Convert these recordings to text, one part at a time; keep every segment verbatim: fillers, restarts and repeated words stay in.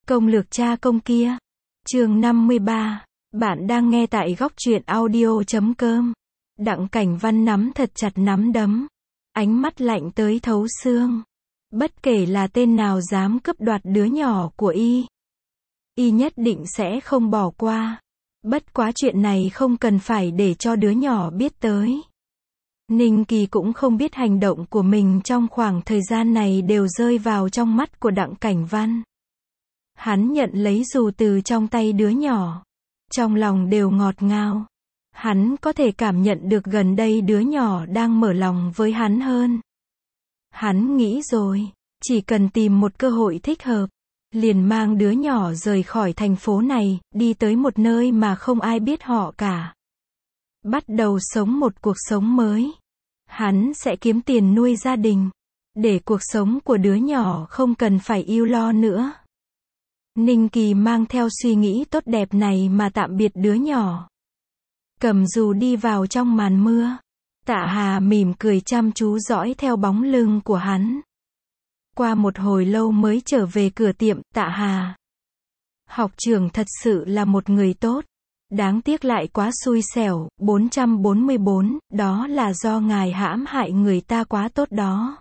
Công lược cha công kia. Chương năm mươi ba. Bạn đang nghe tại góc truyện audio chấm com. Đặng Cảnh Văn nắm thật chặt nắm đấm. Ánh mắt lạnh tới thấu xương. Bất kể là tên nào dám cướp đoạt đứa nhỏ của y, y nhất định sẽ không bỏ qua. Bất quá chuyện này không cần phải để cho đứa nhỏ biết tới. Ninh Kỳ cũng không biết hành động của mình trong khoảng thời gian này đều rơi vào trong mắt của Đặng Cảnh Văn. Hắn nhận lấy dù từ trong tay đứa nhỏ, trong lòng đều ngọt ngào. Hắn có thể cảm nhận được gần đây đứa nhỏ đang mở lòng với hắn hơn. Hắn nghĩ rồi, chỉ cần tìm một cơ hội thích hợp, liền mang đứa nhỏ rời khỏi thành phố này, đi tới một nơi mà không ai biết họ cả. Bắt đầu sống một cuộc sống mới. Hắn sẽ kiếm tiền nuôi gia đình, để cuộc sống của đứa nhỏ không cần phải ưu lo nữa. Ninh Kỳ mang theo suy nghĩ tốt đẹp này mà tạm biệt đứa nhỏ. Cầm dù đi vào trong màn mưa. Tạ Hà mỉm cười chăm chú dõi theo bóng lưng của hắn. Qua một hồi lâu mới trở về cửa tiệm. Tạ Hà, học trưởng thật sự là một người tốt. Đáng tiếc lại quá xui xẻo. Bốn trăm bốn mươi bốn, đó là do ngài hãm hại người ta quá tốt đó.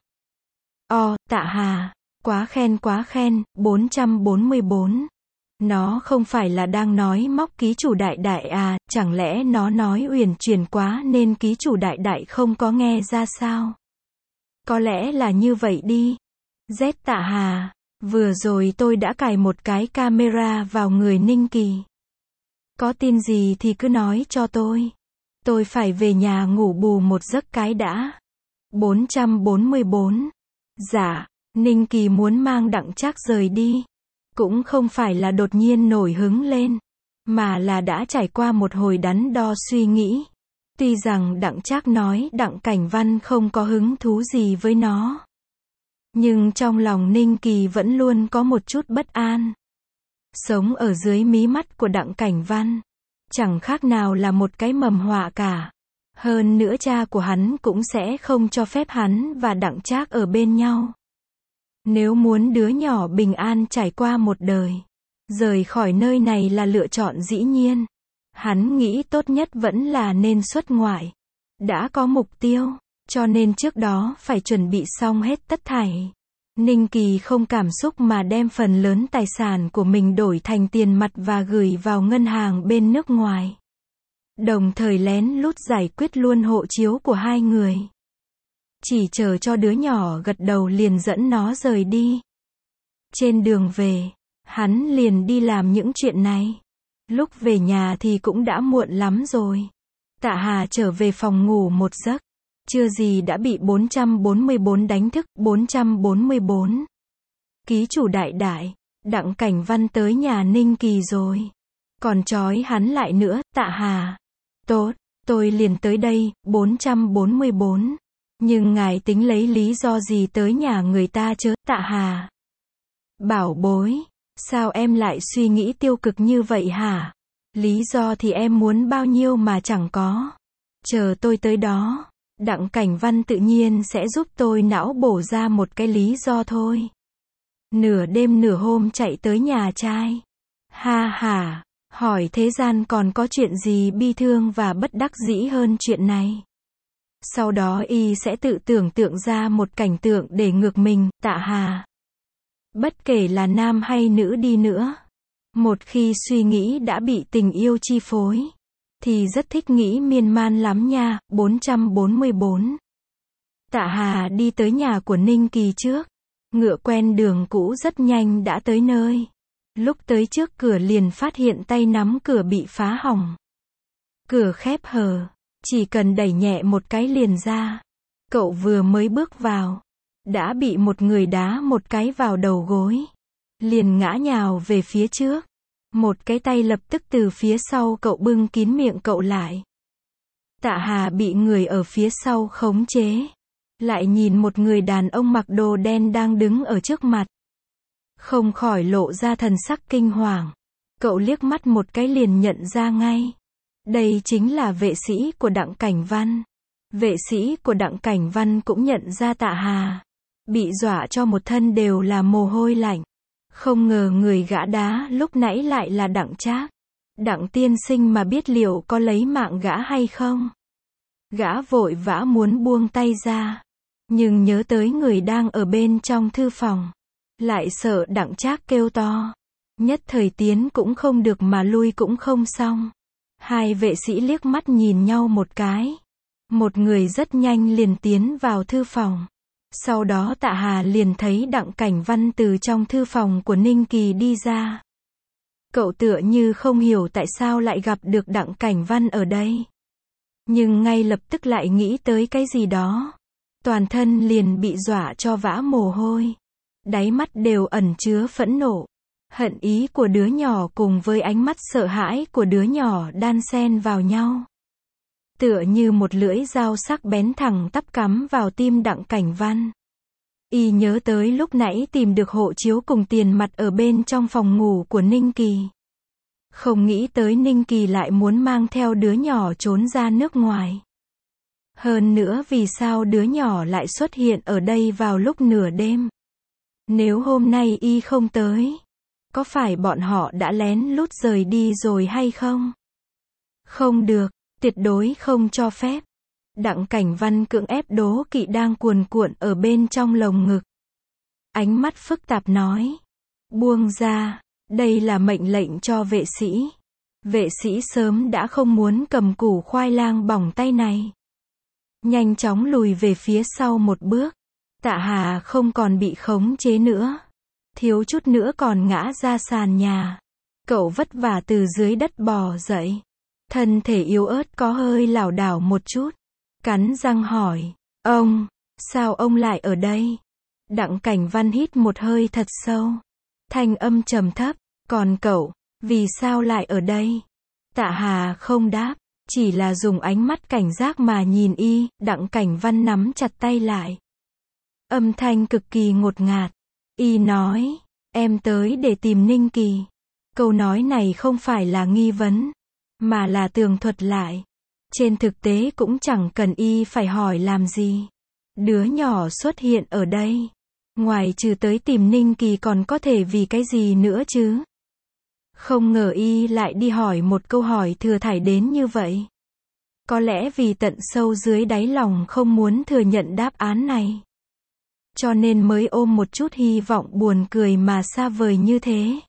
O, Tạ Hà, quá khen quá khen. Bốn trăm bốn mươi bốn. Nó không phải là đang nói móc ký chủ đại đại à, chẳng lẽ nó nói uyển chuyển quá nên ký chủ đại đại không có nghe ra sao? Có lẽ là như vậy đi. Z Tạ Hà, vừa rồi tôi đã cài một cái camera vào người Ninh Kỳ. Có tin gì thì cứ nói cho tôi. Tôi phải về nhà ngủ bù một giấc cái đã. Bốn trăm bốn mươi bốn. Dạ, Ninh Kỳ muốn mang Đặng Trác rời đi. Cũng không phải là đột nhiên nổi hứng lên, mà là đã trải qua một hồi đắn đo suy nghĩ. Tuy rằng Đặng Trác nói Đặng Cảnh Văn không có hứng thú gì với nó, nhưng trong lòng Ninh Kỳ vẫn luôn có một chút bất an. Sống ở dưới mí mắt của Đặng Cảnh Văn, chẳng khác nào là một cái mầm họa cả. Hơn nữa cha của hắn cũng sẽ không cho phép hắn và Đặng Trác ở bên nhau. Nếu muốn đứa nhỏ bình an trải qua một đời, rời khỏi nơi này là lựa chọn dĩ nhiên. Hắn nghĩ tốt nhất vẫn là nên xuất ngoại. Đã có mục tiêu, cho nên trước đó phải chuẩn bị xong hết tất thảy. Ninh Kỳ không cảm xúc mà đem phần lớn tài sản của mình đổi thành tiền mặt và gửi vào ngân hàng bên nước ngoài. Đồng thời lén lút giải quyết luôn hộ chiếu của hai người. Chỉ chờ cho đứa nhỏ gật đầu liền dẫn nó rời đi. Trên đường về, hắn liền đi làm những chuyện này. Lúc về nhà thì cũng đã muộn lắm rồi. Tạ Hà trở về phòng ngủ một giấc. Chưa gì đã bị bốn trăm bốn mươi bốn đánh thức. Bốn trăm bốn mươi bốn. Ký chủ đại đại, Đặng Cảnh Văn tới nhà Ninh Kỳ rồi. Còn trói hắn lại nữa. Tạ Hà, tốt, tôi liền tới đây. Bốn trăm bốn mươi bốn. Nhưng ngài tính lấy lý do gì tới nhà người ta chớ? Tạ Hà, bảo bối, sao em lại suy nghĩ tiêu cực như vậy hả? Lý do thì em muốn bao nhiêu mà chẳng có. Chờ tôi tới đó, Đặng Cảnh Văn tự nhiên sẽ giúp tôi não bổ ra một cái lý do thôi. Nửa đêm nửa hôm chạy tới nhà trai. Ha ha, hỏi thế gian còn có chuyện gì bi thương và bất đắc dĩ hơn chuyện này. Sau đó y sẽ tự tưởng tượng ra một cảnh tượng để ngược mình. Tạ Hà, bất kể là nam hay nữ đi nữa, một khi suy nghĩ đã bị tình yêu chi phối, thì rất thích nghĩ miên man lắm nha. Bốn trăm bốn mươi bốn. Tạ Hà đi tới nhà của Ninh Kỳ trước. Ngựa quen đường cũ rất nhanh đã tới nơi. Lúc tới trước cửa liền phát hiện tay nắm cửa bị phá hỏng. Cửa khép hờ, chỉ cần đẩy nhẹ một cái liền ra. Cậu vừa mới bước vào, đã bị một người đá một cái vào đầu gối. Liền ngã nhào về phía trước. Một cái tay lập tức từ phía sau cậu bưng kín miệng cậu lại. Tạ Hà bị người ở phía sau khống chế. Lại nhìn một người đàn ông mặc đồ đen đang đứng ở trước mặt. Không khỏi lộ ra thần sắc kinh hoàng. Cậu liếc mắt một cái liền nhận ra ngay. Đây chính là vệ sĩ của Đặng Cảnh Văn. Vệ sĩ của Đặng Cảnh Văn cũng nhận ra Tạ Hà. Bị dọa cho một thân đều là mồ hôi lạnh. Không ngờ người gã đá lúc nãy lại là Đặng Trác. Đặng tiên sinh mà biết liệu có lấy mạng gã hay không? Gã vội vã muốn buông tay ra. Nhưng nhớ tới người đang ở bên trong thư phòng. Lại sợ Đặng Trác kêu to. Nhất thời tiến cũng không được mà lui cũng không xong. Hai vệ sĩ liếc mắt nhìn nhau một cái. Một người rất nhanh liền tiến vào thư phòng. Sau đó Tạ Hà liền thấy Đặng Cảnh Văn từ trong thư phòng của Ninh Kỳ đi ra. Cậu tựa như không hiểu tại sao lại gặp được Đặng Cảnh Văn ở đây. Nhưng ngay lập tức lại nghĩ tới cái gì đó. Toàn thân liền bị dọa cho vã mồ hôi. Đáy mắt đều ẩn chứa phẫn nộ. Hận ý của đứa nhỏ cùng với ánh mắt sợ hãi của đứa nhỏ đan xen vào nhau. Tựa như một lưỡi dao sắc bén thẳng tắp cắm vào tim Đặng Cảnh Văn. Y nhớ tới lúc nãy tìm được hộ chiếu cùng tiền mặt ở bên trong phòng ngủ của Ninh Kỳ. Không nghĩ tới Ninh Kỳ lại muốn mang theo đứa nhỏ trốn ra nước ngoài. Hơn nữa vì sao đứa nhỏ lại xuất hiện ở đây vào lúc nửa đêm? Nếu hôm nay Y không tới, có phải bọn họ đã lén lút rời đi rồi hay không? Không được, tuyệt đối không cho phép. Đặng Cảnh Văn cưỡng ép đố kỵ đang cuồn cuộn ở bên trong lồng ngực. Ánh mắt phức tạp nói. Buông ra, đây là mệnh lệnh cho vệ sĩ. Vệ sĩ sớm đã không muốn cầm củ khoai lang bỏng tay này. Nhanh chóng lùi về phía sau một bước. Tạ Hà không còn bị khống chế nữa. Thiếu chút nữa còn ngã ra sàn nhà. Cậu vất vả từ dưới đất bò dậy. Thân thể yếu ớt có hơi lảo đảo một chút. Cắn răng hỏi. Ông, sao ông lại ở đây? Đặng Cảnh Văn hít một hơi thật sâu. Thanh âm trầm thấp. Còn cậu, vì sao lại ở đây? Tạ Hà không đáp. Chỉ là dùng ánh mắt cảnh giác mà nhìn Y. Đặng Cảnh Văn nắm chặt tay lại. Âm thanh cực kỳ ngột ngạt. Y nói. Em tới để tìm Ninh Kỳ. Câu nói này không phải là nghi vấn, mà là tường thuật lại. Trên thực tế cũng chẳng cần Y phải hỏi làm gì. Đứa nhỏ xuất hiện ở đây. Ngoài trừ tới tìm Ninh Kỳ còn có thể vì cái gì nữa chứ? Không ngờ Y lại đi hỏi một câu hỏi thừa thải đến như vậy. Có lẽ vì tận sâu dưới đáy lòng không muốn thừa nhận đáp án này. Cho nên mới ôm một chút hy vọng buồn cười mà xa vời như thế.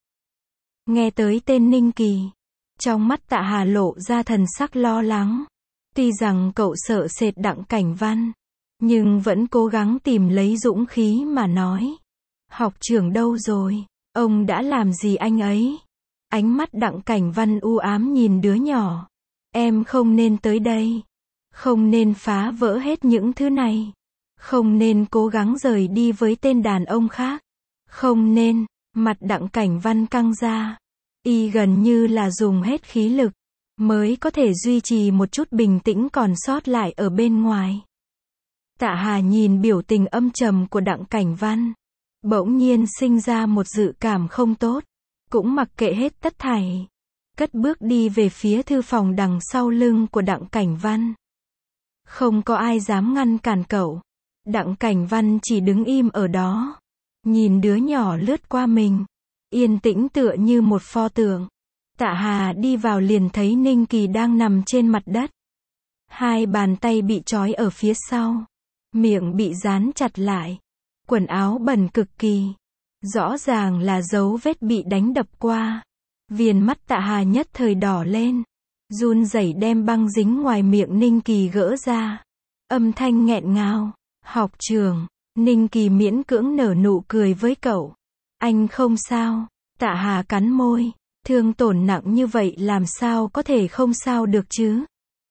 Nghe tới tên Ninh Kỳ. Trong mắt Tạ Hà lộ ra thần sắc lo lắng. Tuy rằng cậu sợ sệt Đặng Cảnh Văn. Nhưng vẫn cố gắng tìm lấy dũng khí mà nói. Học trưởng đâu rồi? Ông đã làm gì anh ấy? Ánh mắt Đặng Cảnh Văn u ám nhìn đứa nhỏ. Em không nên tới đây. Không nên phá vỡ hết những thứ này. Không nên cố gắng rời đi với tên đàn ông khác. Không nên. Mặt Đặng Cảnh Văn căng ra. Y gần như là dùng hết khí lực. Mới có thể duy trì một chút bình tĩnh còn sót lại ở bên ngoài. Tạ Hà nhìn biểu tình âm trầm của Đặng Cảnh Văn. Bỗng nhiên sinh ra một dự cảm không tốt. Cũng mặc kệ hết tất thảy. Cất bước đi về phía thư phòng đằng sau lưng của Đặng Cảnh Văn. Không có ai dám ngăn cản cậu. Đặng Cảnh Văn chỉ đứng im ở đó. Nhìn đứa nhỏ lướt qua mình. Yên tĩnh tựa như một pho tượng. Tạ Hà đi vào liền thấy Ninh Kỳ đang nằm trên mặt đất. Hai bàn tay bị trói ở phía sau. Miệng bị dán chặt lại. Quần áo bẩn cực kỳ. Rõ ràng là dấu vết bị đánh đập qua. Viền mắt Tạ Hà nhất thời đỏ lên. Run rẩy đem băng dính ngoài miệng Ninh Kỳ gỡ ra. Âm thanh nghẹn ngào. Học trưởng. Ninh Kỳ miễn cưỡng nở nụ cười với cậu. Anh không sao. Tạ Hà cắn môi. Thương tổn nặng như vậy làm sao có thể không sao được chứ?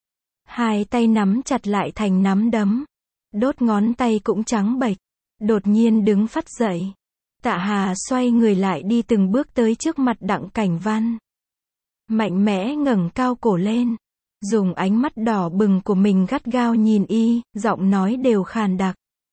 Hai tay nắm chặt lại thành nắm đấm. Đốt ngón tay cũng trắng bệch. Đột nhiên đứng phắt dậy. Tạ Hà xoay người lại đi từng bước tới trước mặt Đặng Cảnh Văn. Mạnh mẽ ngẩng cao cổ lên. Dùng ánh mắt đỏ bừng của mình gắt gao nhìn Y, giọng nói đều khàn đặc.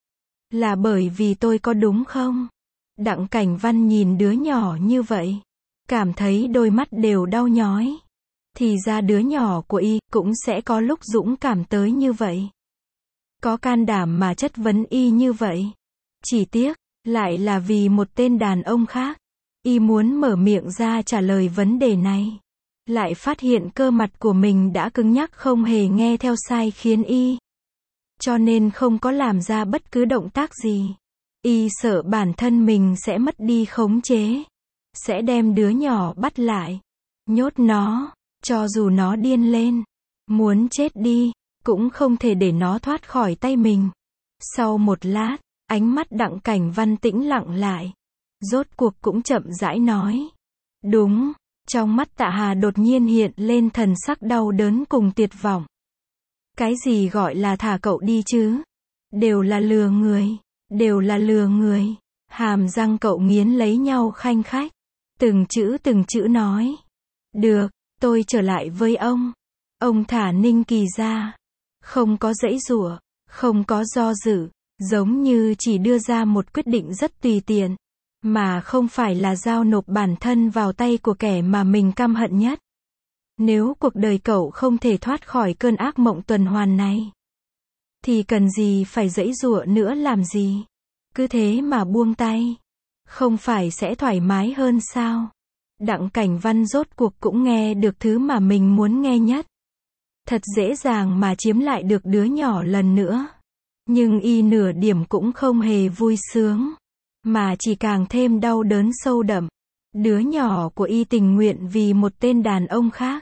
Là bởi vì tôi có đúng không? Đặng Cảnh Văn nhìn đứa nhỏ như vậy. Cảm thấy đôi mắt đều đau nhói. Thì ra đứa nhỏ của Y cũng sẽ có lúc dũng cảm tới như vậy. Có can đảm mà chất vấn Y như vậy. Chỉ tiếc, lại là vì một tên đàn ông khác. Y muốn mở miệng ra trả lời vấn đề này. Lại phát hiện cơ mặt của mình đã cứng nhắc không hề nghe theo sai khiến Y. Cho nên không có làm ra bất cứ động tác gì. Y sợ bản thân mình sẽ mất đi khống chế. Sẽ đem đứa nhỏ bắt lại. Nhốt nó. Cho dù nó điên lên. Muốn chết đi. Cũng không thể để nó thoát khỏi tay mình. Sau một lát, ánh mắt Đặng Cảnh Văn tĩnh lặng lại. Rốt cuộc cũng chậm rãi nói. Đúng. Trong mắt Tạ Hà đột nhiên hiện lên thần sắc đau đớn cùng tuyệt vọng. Cái gì gọi là thả cậu đi chứ? Đều là lừa người. Đều là lừa người. Hàm răng cậu nghiến lấy nhau khanh khách. Từng chữ từng chữ nói. Được, tôi trở lại với ông. Ông thả Ninh Kỳ ra. Không có giãy giụa, không có do dự, giống như chỉ đưa ra một quyết định rất tùy tiện, mà không phải là giao nộp bản thân vào tay của kẻ mà mình căm hận nhất. Nếu cuộc đời cậu không thể thoát khỏi cơn ác mộng tuần hoàn này, thì cần gì phải giãy giụa nữa làm gì? Cứ thế mà buông tay, không phải sẽ thoải mái hơn sao? Đặng Cảnh Văn rốt cuộc cũng nghe được thứ mà mình muốn nghe nhất. Thật dễ dàng mà chiếm lại được đứa nhỏ lần nữa. Nhưng Y nửa điểm cũng không hề vui sướng, mà chỉ càng thêm đau đớn sâu đậm. Đứa nhỏ của Y tình nguyện vì một tên đàn ông khác,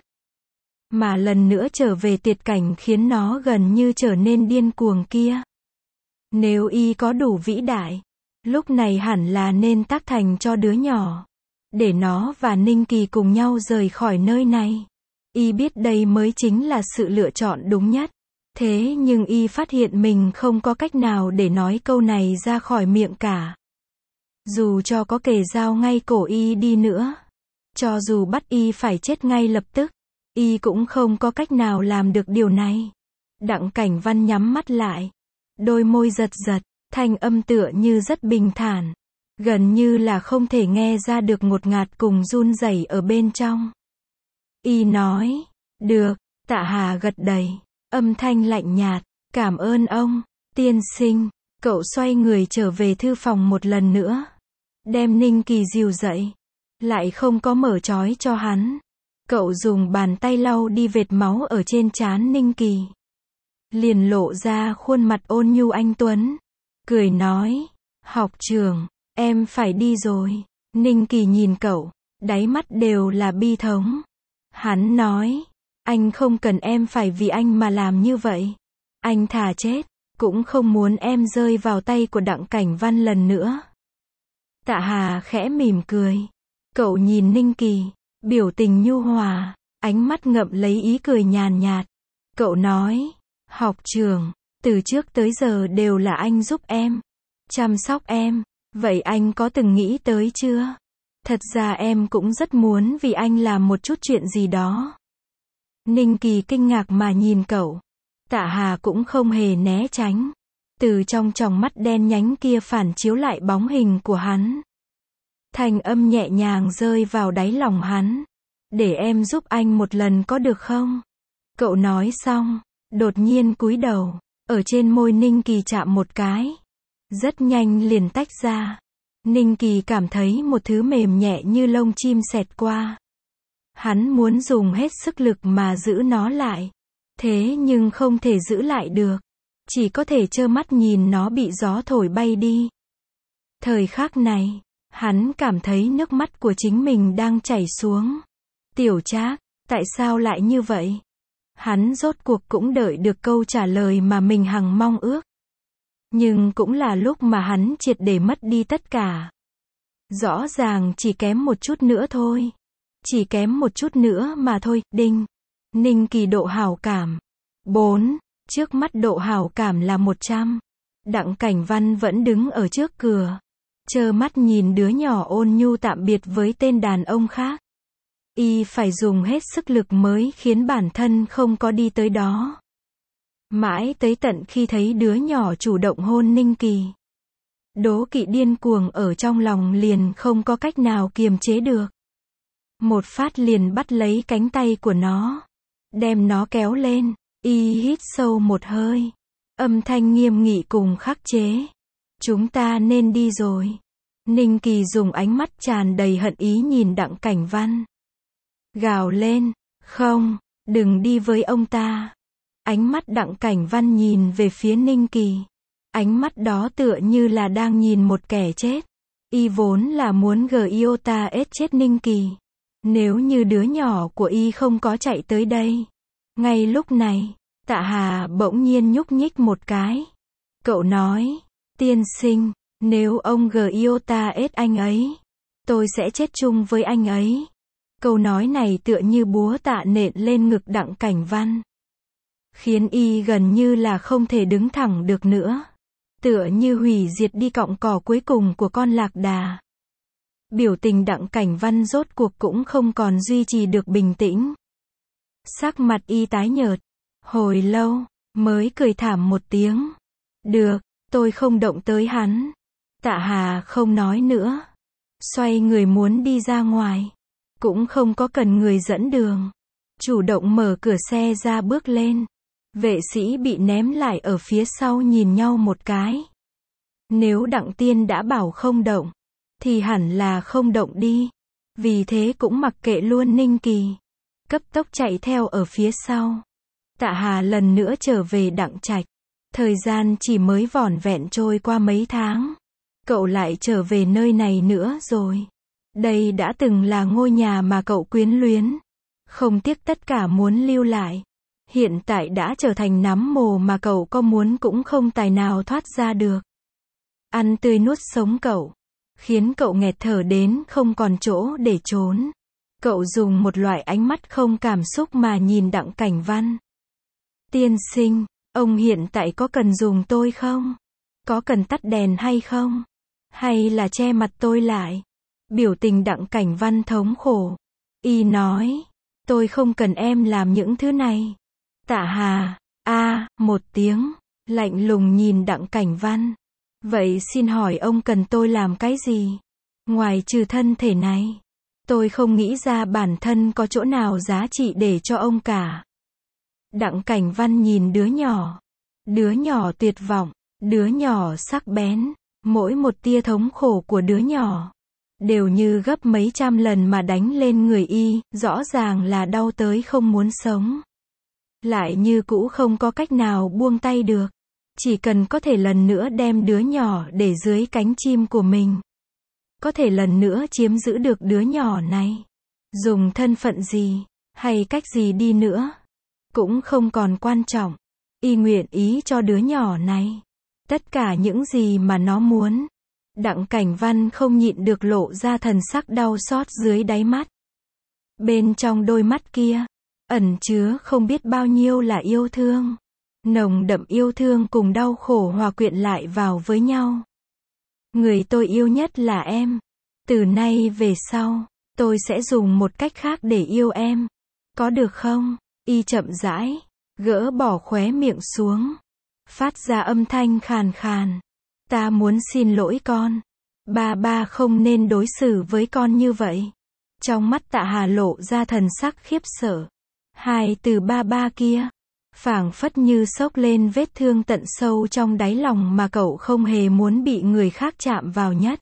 mà lần nữa trở về tuyệt cảnh khiến nó gần như trở nên điên cuồng kia. Nếu Y có đủ vĩ đại, lúc này hẳn là nên tác thành cho đứa nhỏ, để nó và Ninh Kỳ cùng nhau rời khỏi nơi này. Y biết đây mới chính là sự lựa chọn đúng nhất. Thế nhưng Y phát hiện mình không có cách nào để nói câu này ra khỏi miệng cả. Dù cho có kề dao ngay cổ Y đi nữa, cho dù bắt Y phải chết ngay lập tức, Y cũng không có cách nào làm được điều này. Đặng Cảnh Văn nhắm mắt lại, đôi môi giật giật, thanh âm tựa như rất bình thản, gần như là không thể nghe ra được ngột ngạt cùng run rẩy ở bên trong. Y nói, được. Tạ Hà gật đầy, âm thanh lạnh nhạt, cảm ơn ông, tiên sinh. Cậu xoay người trở về thư phòng một lần nữa, đem Ninh Kỳ dìu dậy, lại không có mở trói cho hắn. Cậu dùng bàn tay lau đi vệt máu ở trên trán Ninh Kỳ, liền lộ ra khuôn mặt ôn nhu anh tuấn, cười nói, học trưởng, em phải đi rồi. Ninh Kỳ nhìn cậu, đáy mắt đều là bi thống. Hắn nói, anh không cần em phải vì anh mà làm như vậy. Anh thà chết, cũng không muốn em rơi vào tay của Đặng Cảnh Văn lần nữa. Tạ Hà khẽ mỉm cười. Cậu nhìn Ninh Kỳ, biểu tình nhu hòa, ánh mắt ngậm lấy ý cười nhàn nhạt. Cậu nói, học trưởng, từ trước tới giờ đều là anh giúp em, chăm sóc em. Vậy anh có từng nghĩ tới chưa? Thật ra em cũng rất muốn vì anh làm một chút chuyện gì đó. Ninh Kỳ kinh ngạc mà nhìn cậu. Tạ Hà cũng không hề né tránh. Từ trong tròng mắt đen nhánh kia phản chiếu lại bóng hình của hắn. Thanh âm nhẹ nhàng rơi vào đáy lòng hắn. Để em giúp anh một lần có được không? Cậu nói xong, đột nhiên cúi đầu, ở trên môi Ninh Kỳ chạm một cái. Rất nhanh liền tách ra. Ninh Kỳ cảm thấy một thứ mềm nhẹ như lông chim xẹt qua. Hắn muốn dùng hết sức lực mà giữ nó lại. Thế nhưng không thể giữ lại được. Chỉ có thể trơ mắt nhìn nó bị gió thổi bay đi. Thời khắc này, hắn cảm thấy nước mắt của chính mình đang chảy xuống. Tiểu Trác, tại sao lại như vậy? Hắn rốt cuộc cũng đợi được câu trả lời mà mình hằng mong ước. Nhưng cũng là lúc mà hắn triệt để mất đi tất cả. Rõ ràng chỉ kém một chút nữa thôi. Chỉ kém một chút nữa mà thôi, đinh. Ninh Kỳ độ hảo cảm. bốn. Trước mắt độ hảo cảm là một trăm. Đặng Cảnh Văn vẫn đứng ở trước cửa. Trơ mắt nhìn đứa nhỏ ôn nhu tạm biệt với tên đàn ông khác. Y phải dùng hết sức lực mới khiến bản thân không có đi tới đó. Mãi tới tận khi thấy đứa nhỏ chủ động hôn Ninh Kỳ. Đố kỵ điên cuồng ở trong lòng liền không có cách nào kiềm chế được. Một phát liền bắt lấy cánh tay của nó. Đem nó kéo lên. Y hít sâu một hơi. Âm thanh nghiêm nghị cùng khắc chế. Chúng ta nên đi rồi. Ninh Kỳ dùng ánh mắt tràn đầy hận ý nhìn Đặng Cảnh Văn. Gào lên, không, đừng đi với ông ta. Ánh mắt Đặng Cảnh Văn nhìn về phía Ninh Kỳ. Ánh mắt đó tựa như là đang nhìn một kẻ chết. Y vốn là muốn gờ iota ết chết Ninh Kỳ. Nếu như đứa nhỏ của y không có chạy tới đây. Ngay lúc này, Tạ Hà bỗng nhiên nhúc nhích một cái. Cậu nói, tiên sinh, nếu ông gờ iota ết anh ấy, tôi sẽ chết chung với anh ấy. Câu nói này tựa như búa tạ nện lên ngực Đặng Cảnh Văn. Khiến y gần như là không thể đứng thẳng được nữa. Tựa như hủy diệt đi cọng cỏ cuối cùng của con lạc đà. Biểu tình Đặng Cảnh Văn rốt cuộc cũng không còn duy trì được bình tĩnh. Sắc mặt y tái nhợt. Hồi lâu, mới cười thảm một tiếng. Được, tôi không động tới hắn. Tạ Hà không nói nữa. Xoay người muốn đi ra ngoài. Cũng không có cần người dẫn đường. Chủ động mở cửa xe ra bước lên. Vệ sĩ bị ném lại ở phía sau nhìn nhau một cái. Nếu Đặng Tiên đã bảo không động, thì hẳn là không động đi. Vì thế cũng mặc kệ luôn Ninh Kỳ. Cấp tốc chạy theo ở phía sau. Tạ Hà lần nữa trở về Đặng Trạch. Thời gian chỉ mới vỏn vẹn trôi qua mấy tháng. Cậu lại trở về nơi này nữa rồi. Đây đã từng là ngôi nhà mà cậu quyến luyến. Không tiếc tất cả muốn lưu lại. Hiện tại đã trở thành nắm mồ mà cậu có muốn cũng không tài nào thoát ra được. Ăn tươi nuốt sống cậu. Khiến cậu nghẹt thở đến không còn chỗ để trốn. Cậu dùng một loại ánh mắt không cảm xúc mà nhìn Đặng Cảnh Văn. Tiên sinh, ông hiện tại có cần dùng tôi không? Có cần tắt đèn hay không? Hay là che mặt tôi lại? Biểu tình Đặng Cảnh Văn thống khổ. Y nói, tôi không cần em làm những thứ này. Tạ Hà, a một tiếng, lạnh lùng nhìn Đặng Cảnh Văn. Vậy xin hỏi ông cần tôi làm cái gì? Ngoài trừ thân thể này, tôi không nghĩ ra bản thân có chỗ nào giá trị để cho ông cả. Đặng Cảnh Văn nhìn đứa nhỏ. Đứa nhỏ tuyệt vọng, đứa nhỏ sắc bén. Mỗi một tia thống khổ của đứa nhỏ đều như gấp mấy trăm lần mà đánh lên người y, rõ ràng là đau tới không muốn sống. Lại như cũ không có cách nào buông tay được. Chỉ cần có thể lần nữa đem đứa nhỏ để dưới cánh chim của mình. Có thể lần nữa chiếm giữ được đứa nhỏ này. Dùng thân phận gì, hay cách gì đi nữa, cũng không còn quan trọng. Y nguyện ý cho đứa nhỏ này tất cả những gì mà nó muốn. Đặng Cảnh Văn không nhịn được lộ ra thần sắc đau xót dưới đáy mắt. Bên trong đôi mắt kia, ẩn chứa không biết bao nhiêu là yêu thương. Nồng đậm yêu thương cùng đau khổ hòa quyện lại vào với nhau. Người tôi yêu nhất là em. Từ nay về sau, tôi sẽ dùng một cách khác để yêu em. Có được không? Y chậm rãi, gỡ bỏ khóe miệng xuống. Phát ra âm thanh khàn khàn. Ta muốn xin lỗi con. Ba ba không nên đối xử với con như vậy. Trong mắt Tạ Hà lộ ra thần sắc khiếp sợ. Hai từ ba ba kia, phảng phất như xốc lên vết thương tận sâu trong đáy lòng mà cậu không hề muốn bị người khác chạm vào nhất.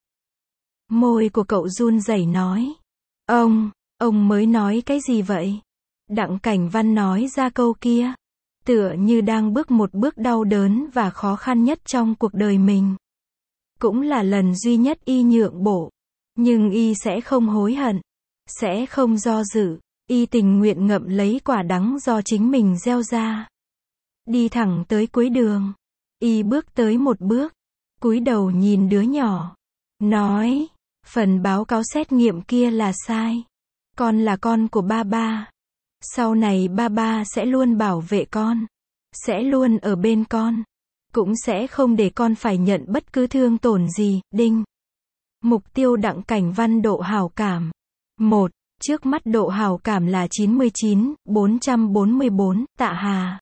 Môi của cậu run rẩy nói. Ông, ông mới nói cái gì vậy? Đặng Cảnh Văn nói ra câu kia. Tựa như đang bước một bước đau đớn và khó khăn nhất trong cuộc đời mình. Cũng là lần duy nhất y nhượng bộ. Nhưng y sẽ không hối hận. Sẽ không do dự. Y tình nguyện ngậm lấy quả đắng do chính mình gieo ra. Đi thẳng tới cuối đường. Y bước tới một bước. Cúi đầu nhìn đứa nhỏ. Nói, phần báo cáo xét nghiệm kia là sai. Con là con của ba ba. Sau này ba ba sẽ luôn bảo vệ con. Sẽ luôn ở bên con. Cũng sẽ không để con phải nhận bất cứ thương tổn gì, đinh. Mục tiêu Đặng Cảnh Văn độ hảo cảm. một. Trước mắt độ hảo cảm là chín mươi chín, bốn trăm bốn mươi bốn, Tạ Hà.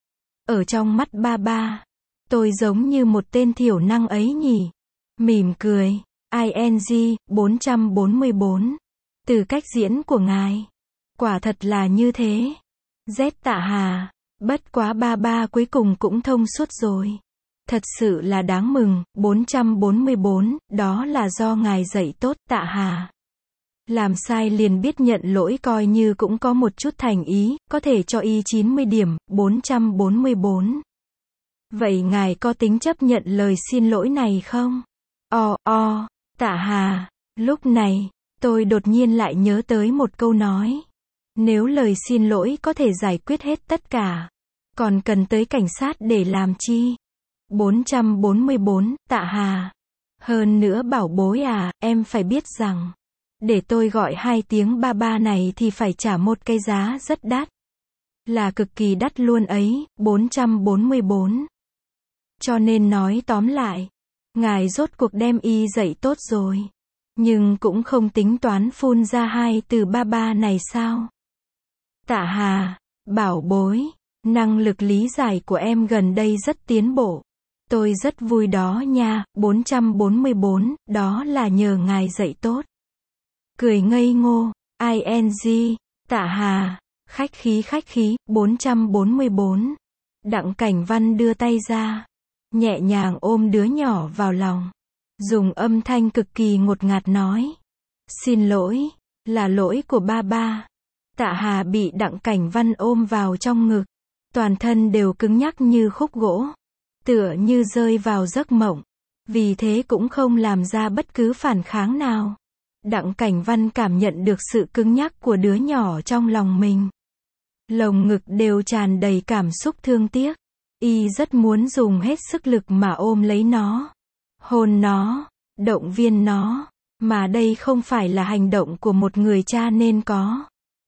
Ở trong mắt ba ba, tôi giống như một tên thiểu năng ấy nhỉ. Mỉm cười. i en giê, bốn trăm bốn mươi bốn. Từ cách diễn của ngài. Quả thật là như thế. Z Tạ Hà. Bất quá ba ba cuối cùng cũng thông suốt rồi. Thật sự là đáng mừng. bốn trăm bốn mươi bốn, đó là do ngài dạy tốt, Tạ Hà. Làm sai liền biết nhận lỗi coi như cũng có một chút thành ý, có thể cho y chín mươi điểm. bốn trăm bốn mươi bốn. Vậy ngài có tính chấp nhận lời xin lỗi này không? O, o, Tạ Hà. Lúc này, tôi đột nhiên lại nhớ tới một câu nói. Nếu lời xin lỗi có thể giải quyết hết tất cả, còn cần tới cảnh sát để làm chi? bốn trăm bốn mươi bốn, Tạ Hà. Hơn nữa bảo bối à, em phải biết rằng, để tôi gọi hai tiếng ba ba này thì phải trả một cái giá rất đắt. Là cực kỳ đắt luôn ấy. bốn trăm bốn mươi bốn. Cho nên nói tóm lại, ngài rốt cuộc đem y dạy tốt rồi. Nhưng cũng không tính toán phun ra hai từ ba ba này sao? Tạ Hà, bảo bối, năng lực lý giải của em gần đây rất tiến bộ. Tôi rất vui đó nha. bốn trăm bốn mươi bốn, đó là nhờ ngài dạy tốt. Cười ngây ngô, ing, Tạ Hà, khách khí khách khí. bốn trăm bốn mươi bốn. Đặng Cảnh Văn đưa tay ra, nhẹ nhàng ôm đứa nhỏ vào lòng, dùng âm thanh cực kỳ ngột ngạt nói. Xin lỗi, là lỗi của ba ba. Tạ Hà bị Đặng Cảnh Văn ôm vào trong ngực, toàn thân đều cứng nhắc như khúc gỗ, tựa như rơi vào giấc mộng, vì thế cũng không làm ra bất cứ phản kháng nào. Đặng Cảnh Văn cảm nhận được sự cứng nhắc của đứa nhỏ trong lòng mình. Lồng ngực đều tràn đầy cảm xúc thương tiếc. Y rất muốn dùng hết sức lực mà ôm lấy nó, hôn nó, động viên nó, mà đây không phải là hành động của một người cha nên có.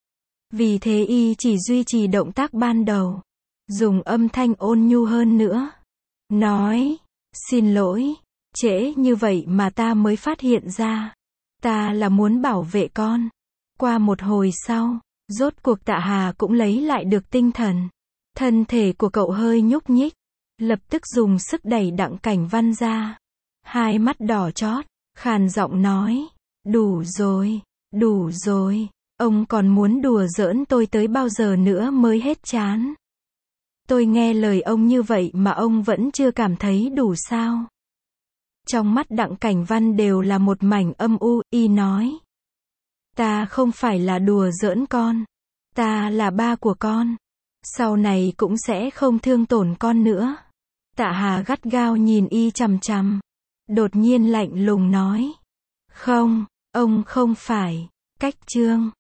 Vì thế Y chỉ duy trì động tác ban đầu, dùng âm thanh ôn nhu hơn nữa. Nói, xin lỗi, trễ như vậy mà ta mới phát hiện ra. Ta là muốn bảo vệ con. Qua một hồi sau, rốt cuộc Tạ Hà cũng lấy lại được tinh thần. Thân thể của cậu hơi nhúc nhích, lập tức dùng sức đẩy Đặng Cảnh Văn ra. Hai mắt đỏ chót, khàn giọng nói, đủ rồi, đủ rồi, ông còn muốn đùa giỡn tôi tới bao giờ nữa mới hết chán? Tôi nghe lời ông như vậy mà ông vẫn chưa cảm thấy đủ sao? Trong mắt Đặng Cảnh Văn đều là một mảnh âm u. Y nói, ta không phải là đùa giỡn con, ta là ba của con. Sau này cũng sẽ không thương tổn con nữa. Tạ Hà gắt gao nhìn Y chằm chằm, đột nhiên lạnh lùng nói, không, ông không phải. Cách chương